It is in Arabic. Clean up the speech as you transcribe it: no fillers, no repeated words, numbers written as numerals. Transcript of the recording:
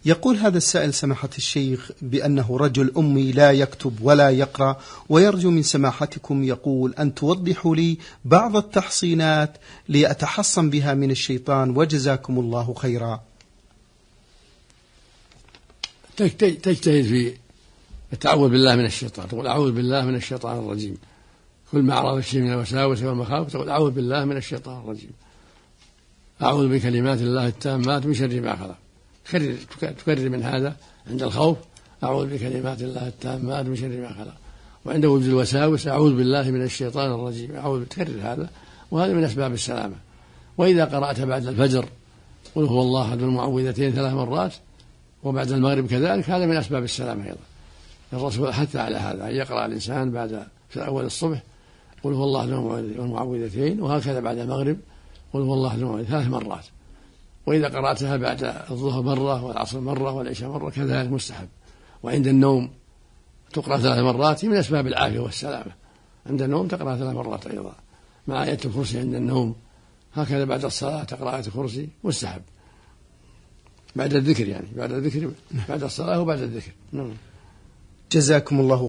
يقول هذا السائل سماحة الشيخ بأنه رجل أمي لا يكتب ولا يقرأ، ويرجو من سماحتكم يقول أن توضحوا لي بعض التحصينات لأتحصن بها من الشيطان، وجزاكم الله خيرا. تجتهد في التعوذ بالله من الشيطان، تقول أعوذ بالله من الشيطان الرجيم. كل ما أعرض الشيء من الوساوس والمخاوف تقول أعوذ بالله من الشيطان الرجيم، أعوذ بكلمات الله التامات من شر ما خلق. تكرر من هذا عند الخوف أعوذ بكلمات الله التامات من شر ما خلق، وعند وجود الوساوس أعوذ بالله من الشيطان الرجيم. تكرر هذا، وهذا من أسباب السلامة. وإذا قرأت بعد الفجر قل هو الله أحد المعوذتين 3 مرات، وبعد المغرب كذلك، هذا من أسباب السلامة أيضا. الرسول حث على هذا، أن يقرأ الإنسان بعد في أول الصبح قل هو الله أحد المعوذتين، وهكذا بعد المغرب قل هو الله أحد المعوذتين 3 مرات. وإذا قرأتها بعد الظهر مرة والعصر مرة والعشاء مرة كذلك مستحب. وعند النوم تقرأ 3 مرات، من أسباب العافية والسلامة. عند النوم تقرأ 3 مرات أيضا مع آية الكرسي عند النوم. هكذا بعد الصلاة تقرأ آية الكرسي مستحب، بعد الذكر يعني، بعد الذكر بعد الصلاة وبعد الذكر. جزاكم الله